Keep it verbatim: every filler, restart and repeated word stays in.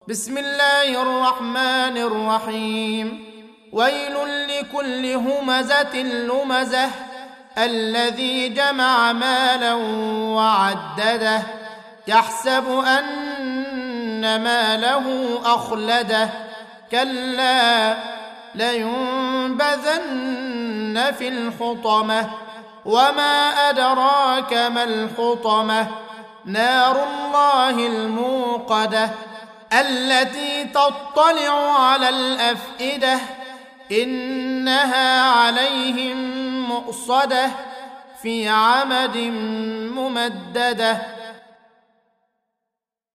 بسم الله الرحمن الرحيم. ويل لكل همزة لمزة الذي جمع مالا وعدده يحسب أن ماله أخلده كلا لينبذن في الحطمة وما أدراك ما الحطمة نار الله الموقدة التي تطلع على الأفئدة إنها عليهم مؤصدة في عمد ممددة.